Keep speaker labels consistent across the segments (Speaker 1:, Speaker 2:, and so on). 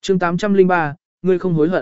Speaker 1: Chương 803, ngươi không hối hận.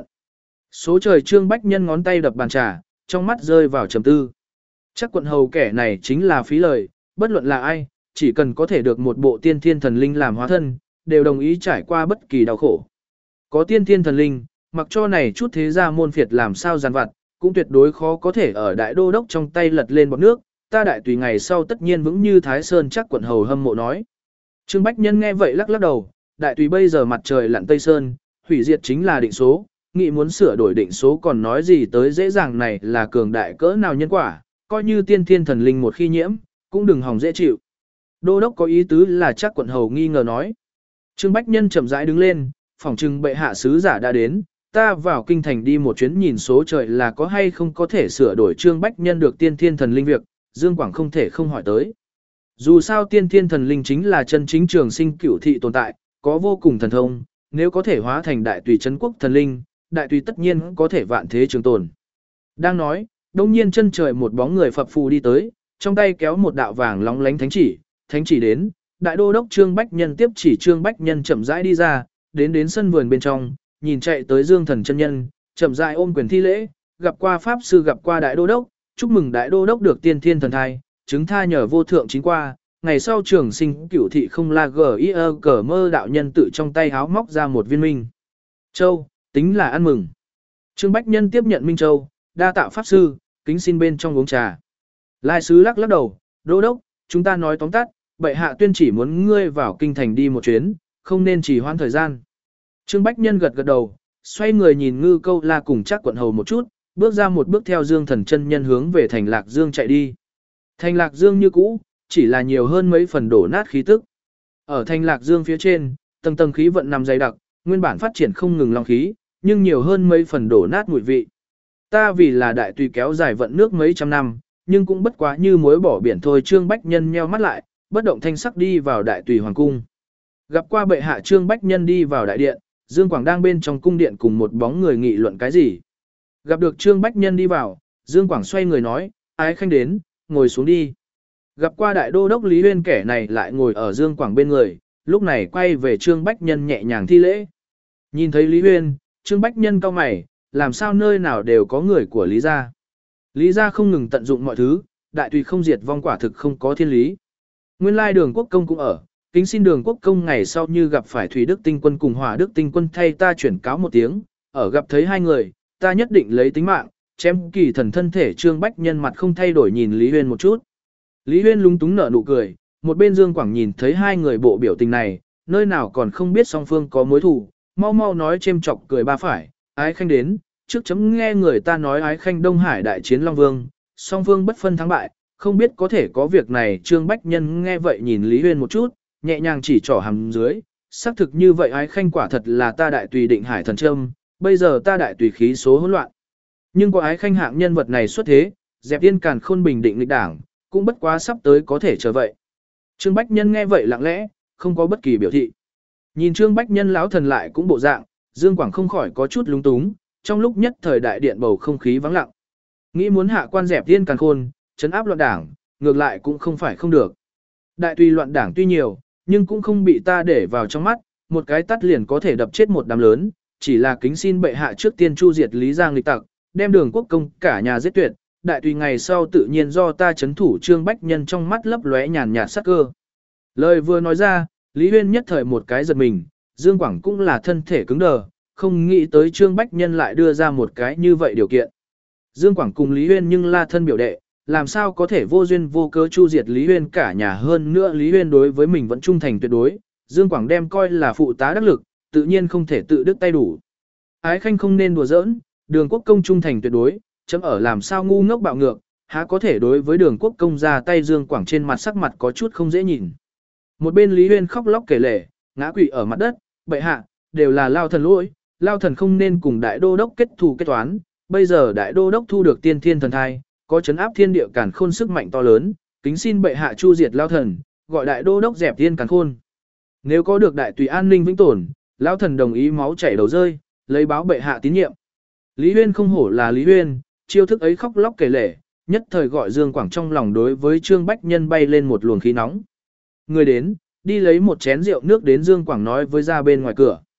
Speaker 1: Số trời Trương Bách Nhân ngón tay đập bàn trà, trong mắt rơi vào trầm tư. Chắc quận hầu kẻ này chính là phí lời, bất luận là ai, chỉ cần có thể được một bộ tiên thiên thần linh làm hóa thân, đều đồng ý trải qua bất kỳ đau khổ. Có tiên thiên thần linh, mặc cho này chút thế gia môn phiệt làm sao giàn vặt, cũng tuyệt đối khó có thể ở đại đô đốc trong tay lật lên bọt nước, ta đại tùy ngày sau tất nhiên vững như Thái Sơn. Chắc quận hầu hâm mộ nói. Trương Bách Nhân nghe vậy lắc lắc đầu, đại tùy bây giờ mặt trời lặn Tây Sơn, hủy diệt chính là định số, nghĩ muốn sửa đổi định số còn nói gì tới dễ dàng, này là cường đại cỡ nào nhân quả, coi như tiên thiên thần linh một khi nhiễm, cũng đừng hòng dễ chịu. Đô đốc có ý tứ là chắc quận hầu nghi ngờ nói. Trương Bách Nhân chậm rãi đứng lên, phỏng chừng bệ hạ sứ giả đã đến, ta vào kinh thành đi một chuyến nhìn số trời là có hay không có thể sửa đổi. Trương Bách Nhân được tiên thiên thần linh việc, Dương Quảng không thể không hỏi tới. Dù sao tiên thiên thần linh chính là chân chính trường sinh cửu thị tồn tại, có vô cùng thần thông, nếu có thể hóa thành đại tùy trấn quốc thần linh, đại tùy tất nhiên có thể vạn thế trường tồn. Đang nói, đông nhiên chân trời một bóng người phập phù đi tới, trong tay kéo một đạo vàng lóng lánh thánh chỉ đến, đại đô đốc Trương Bách Nhân tiếp chỉ. Trương Bách Nhân chậm rãi đi ra, đến sân vườn bên trong, nhìn chạy tới Dương Thần chân nhân, chậm rãi ôm quyền thi lễ, gặp qua pháp sư, gặp qua đại đô đốc, chúc mừng đại đô đốc được tiên thiên thần thai, chứng tha nhờ vô thượng chính qua, ngày sau trường sinh cửu thị không la cờ mơ. Đạo nhân tự trong tay háo móc ra một viên minh châu, tính là ăn mừng. Trương Bách Nhân tiếp nhận minh châu, đa tạ pháp sư, kính xin bên trong uống trà. Lai sứ lắc lắc đầu, đô đốc, chúng ta nói tóm tắt, bệ hạ tuyên chỉ muốn ngươi vào kinh thành đi một chuyến, không nên trì hoãn thời gian. Trương Bách Nhân gật gật đầu, xoay người nhìn Ngư Câu La cùng Trác quận hầu một chút, bước ra một bước theo Dương Thần chân nhân hướng về thành Lạc Dương chạy đi. Thành Lạc Dương như cũ, chỉ là nhiều hơn mấy phần đổ nát khí tức. Ở thành Lạc Dương phía trên, tầng tầng khí vận nằm dày đặc, nguyên bản phát triển không ngừng long khí, nhưng nhiều hơn mấy phần đổ nát mùi vị. Ta vì là đại tùy kéo dài vận nước mấy trăm năm, nhưng cũng bất quá như muối bỏ biển thôi. Trương Bách Nhân nheo mắt lại, bất động thanh sắc đi vào đại tùy hoàng cung. Gặp qua bệ hạ. Trương Bách Nhân đi vào đại điện, Dương Quảng đang bên trong cung điện cùng một bóng người nghị luận cái gì. Gặp được Trương Bách Nhân đi vào, Dương Quảng xoay người nói, ái khanh đến, ngồi xuống đi. Gặp qua đại đô đốc Lý Huyên, kẻ này lại ngồi ở Dương Quảng bên người, lúc này quay về Trương Bách Nhân nhẹ nhàng thi lễ. Nhìn thấy Lý Huyên, Trương Bách Nhân cau mày, làm sao nơi nào đều có người của Lý gia. Lý gia không ngừng tận dụng mọi thứ, đại tùy không diệt vong quả thực không có thiên lý. Nguyên lai Đường Quốc Công cũng ở, kính xin Đường Quốc Công ngày sau như gặp phải Thủy Đức Tinh Quân cùng Hỏa Đức Tinh Quân thay ta chuyển cáo một tiếng, ở gặp thấy hai người, ta nhất định lấy tính mạng, chém kỳ thần thân thể. Trương Bách Nhân mặt không thay đổi nhìn Lý Huyên một chút. Lý Huyên lúng túng nở nụ cười, một bên Dương Quảng nhìn thấy hai người bộ biểu tình này, nơi nào còn không biết song phương có mối thù, mau mau nói chêm chọc cười ba phải, ái khanh đến, trước chấm nghe người ta nói ái khanh Đông Hải đại chiến Long Vương, song phương bất phân thắng bại, không biết có thể có việc này. Trương Bách Nhân nghe vậy nhìn Lý Huyên một chút, nhẹ nhàng chỉ trỏ hàm dưới, xác thực như vậy ái khanh quả thật là ta đại tùy định hải thần trâm, bây giờ ta đại tùy khí số hỗn loạn. Nhưng có ái khanh hạng nhân vật này xuất thế, dẹp yên càn khôn bình định lịch đảng, cũng bất quá sắp tới có thể trở vậy. Trương Bách Nhân nghe vậy lặng lẽ, không có bất kỳ biểu thị. Nhìn Trương Bách Nhân lão thần lại cũng bộ dạng, Dương Quảng không khỏi có chút lúng túng, trong lúc nhất thời đại điện bầu không khí vắng lặng. Nghĩ muốn hạ quan dẹp yên càn khôn, trấn áp loạn đảng, ngược lại cũng không phải không được. Đại tùy loạn đảng tuy nhiều, nhưng cũng không bị ta để vào trong mắt, một cái tắt liền có thể đập chết một đám lớn, chỉ là kính xin bệ hạ trước tiên chu diệt Lý Giang nghịch tặc, đem Đường Quốc Công cả nhà giết tuyệt, đại tùy ngày sau tự nhiên do ta chấn thủ. Trương Bách Nhân trong mắt lấp lóe nhàn nhạt sắc cơ. Lời vừa nói ra, Lý Huyên nhất thời một cái giật mình, Dương Quảng cũng là thân thể cứng đờ, không nghĩ tới Trương Bách Nhân lại đưa ra một cái như vậy điều kiện. Dương Quảng cùng Lý Huyên nhưng là thân biểu đệ, làm sao có thể vô duyên vô cớ chu diệt Lý Huyên cả nhà. Hơn nữa Lý Huyên đối với mình vẫn trung thành tuyệt đối, Dương Quảng đem coi là phụ tá đắc lực, tự nhiên không thể tự đứt tay đủ. Ái khanh không nên đùa giỡn, Đường Quốc Công trung thành tuyệt đối, chấm ở làm sao ngu ngốc bạo ngược, há có thể đối với Đường Quốc Công ra tay. Dương Quảng trên mặt sắc mặt có chút không dễ nhìn. Một bên Lý Huyên khóc lóc kể lể, ngã quỵ ở mặt đất, bệ hạ, đều là lao thần lỗi, lao thần không nên cùng đại đô đốc kết thù kết toán, bây giờ đại đô đốc thu được tiên thiên thần thai, có chấn áp thiên địa càn khôn sức mạnh to lớn, kính xin bệ hạ chu diệt lao thần, gọi đại đô đốc dẹp tiên càn khôn. Nếu có được đại tùy an ninh vĩnh tồn, lao thần đồng ý máu chảy đầu rơi, lấy báo bệ hạ tín nhiệm. Lý Huyên không hổ là Lý Huyên, chiêu thức ấy khóc lóc kể lể, nhất thời gọi Dương Quảng trong lòng đối với Trương Bách Nhân bay lên một luồng khí nóng. Người đến, đi lấy một chén rượu nước đến. Dương Quảng nói với ra bên ngoài cửa.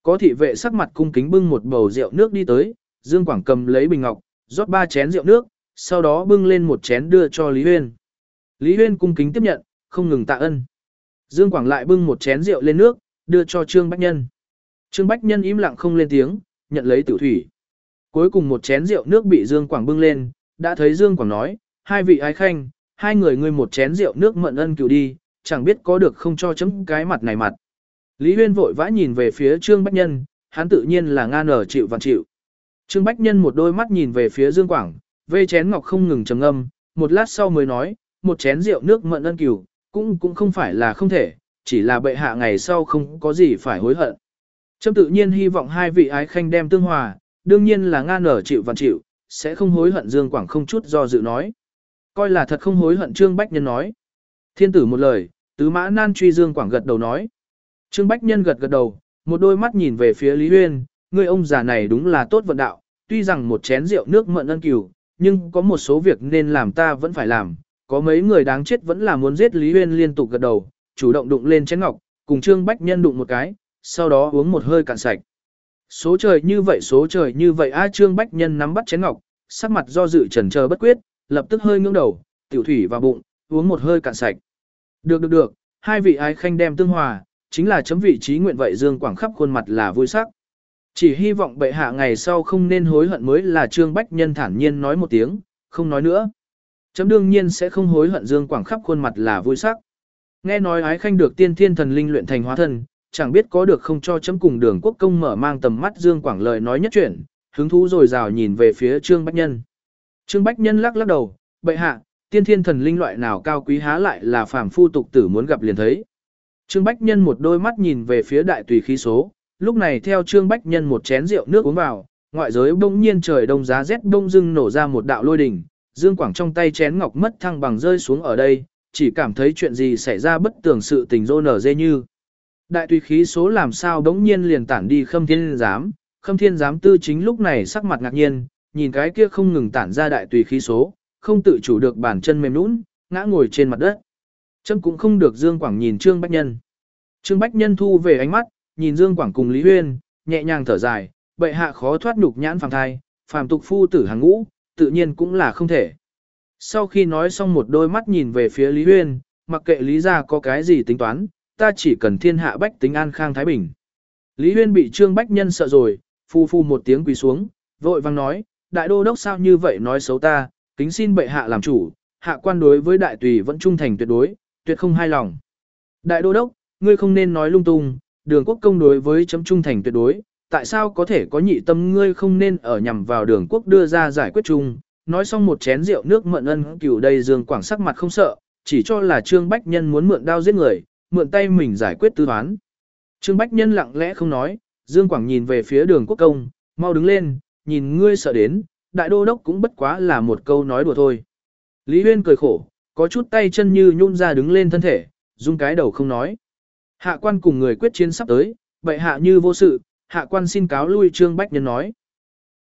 Speaker 1: Có thị vệ sắc mặt cung kính bưng một bầu rượu nước đi tới, Dương Quảng cầm lấy bình ngọc, rót 3 chén rượu nước, sau đó bưng lên một chén đưa cho Lý Huyên. Lý Huyên cung kính tiếp nhận, không ngừng tạ ơn. Dương Quảng lại bưng một chén rượu lên nước, đưa cho Trương Bách Nhân. Trương Bách Nhân im lặng không lên tiếng, nhận lấy tiểu thủy. Cuối cùng một chén rượu nước bị Dương Quảng bưng lên, đã thấy Dương Quảng nói, 2 vị ái khanh, 2 người ngươi một chén rượu nước mận ân cửu đi, chẳng biết có được không cho chấm cái mặt này mặt. Lý Huyên vội vã nhìn về phía Trương Bách Nhân, hắn tự nhiên là ngan nở chịu vạn chịu. Trương Bách Nhân một đôi mắt nhìn về phía Dương Quảng, vê chén ngọc không ngừng trầm ngâm, một lát sau mới nói, một chén rượu nước mận ân cửu, cũng không phải là không thể, chỉ là bệ hạ ngày sau không có gì phải hối hận. Trâm tự nhiên hy vọng 2 vị ái khanh đem tương hòa, đương nhiên là ngan nở chịu vạn chịu, sẽ không hối hận. Dương Quảng không chút do dự nói. Coi là thật không hối hận. Trương Bách Nhân nói. Thiên tử một lời, tứ mã nan truy. Dương Quảng gật đầu nói. Trương Bách Nhân gật đầu, một đôi mắt nhìn về phía Lý Huyên, người ông già này đúng là tốt vận đạo, tuy rằng một chén rượu nước mận ân cửu, nhưng có một số việc nên làm ta vẫn phải làm, có mấy người đáng chết vẫn là muốn giết. Lý Huyên liên tục gật đầu, chủ động đụng lên chén ngọc, cùng Trương Bách Nhân đụng một cái, sau đó uống một hơi cạn sạch. Số trời như vậy a. Trương Bách Nhân nắm bắt chén ngọc, sắc mặt do dự chần chờ bất quyết, lập tức hơi ngưỡng đầu, tiểu thủy vào bụng, uống một hơi cạn sạch. Được, 2 vị ái khanh đem tương hòa, chính là chấm vị trí nguyện vậy. Dương Quảng khắp khuôn mặt là vui sắc. Chỉ hy vọng bệ hạ ngày sau không nên hối hận mới là. Trương Bách Nhân thản nhiên nói một tiếng, không nói nữa. Chấm đương nhiên sẽ không hối hận. Dương Quảng khắp khuôn mặt là vui sắc. Nghe nói ái khanh được tiên thiên thần linh luyện thành hóa thân, chẳng biết có được không cho chấm cùng Đường Quốc công mở mang tầm mắt. Dương Quảng lời nói nhất chuyển, hứng thú rồi rào nhìn về phía Trương Bách Nhân. Trương Bách Nhân lắc đầu, bệ hạ, tiên thiên thần linh loại nào cao quý há lại là phàm phu tục tử muốn gặp liền thấy. Trương Bách Nhân một đôi mắt nhìn về phía đại tùy khí số, lúc này theo Trương Bách Nhân một chén rượu nước uống vào, ngoại giới bỗng nhiên trời đông giá rét đông dưng nổ ra một đạo lôi đình, Dương Quảng trong tay chén ngọc mất thăng bằng rơi xuống ở đây, chỉ cảm thấy chuyện gì xảy ra bất tường sự tình rô nở dê như. Đại tùy khí số làm sao bỗng nhiên liền tản đi Khâm Thiên Giám tư chính lúc này sắc mặt ngạc nhiên, nhìn cái kia không ngừng tản ra đại tùy khí số, không tự chủ được bàn chân mềm nhũn, ngã ngồi trên mặt đất. Chấm cũng không được. Dương Quảng nhìn Trương Bách Nhân. Trương Bách Nhân thu về ánh mắt, nhìn Dương Quảng cùng Lý Huyên, nhẹ nhàng thở dài, bệ hạ khó thoát nhục nhãn phàm thai, phàm tục phu tử hàng ngũ, tự nhiên cũng là không thể. Sau khi nói xong một đôi mắt nhìn về phía Lý Huyên, mặc kệ Lý gia có cái gì tính toán, ta chỉ cần thiên hạ bách tính an khang thái bình. Lý Huyên bị Trương Bách Nhân sợ rồi, phu một tiếng quỳ xuống, vội vang nói, đại đô đốc sao như vậy nói xấu ta, kính xin bệ hạ làm chủ, hạ quan đối với đại tùy vẫn trung thành tuyệt đối, tuyệt không hai lòng. Đại đô đốc, ngươi không nên nói lung tung, Đường Quốc công đối với chấm trung thành tuyệt đối, tại sao có thể có nhị tâm? Ngươi không nên ở nhằm vào Đường Quốc đưa ra giải quyết chung. Nói xong một chén rượu nước mận ân cửu đây. Dương Quảng sắc mặt không sợ, chỉ cho là Trương Bách Nhân muốn mượn đao giết người, mượn tay mình giải quyết tư toán. Trương Bách Nhân lặng lẽ không nói, Dương Quảng nhìn về phía Đường Quốc công, mau đứng lên, nhìn ngươi sợ đến, đại đô đốc cũng bất quá là một câu nói đùa thôi. Lý Huyên cười khổ, có chút tay chân như nhún ra đứng lên thân thể, rung cái đầu không nói. Hạ quan cùng người quyết chiến sắp tới, bệ hạ như vô sự, hạ quan xin cáo lui. Trương Bách Nhân nói.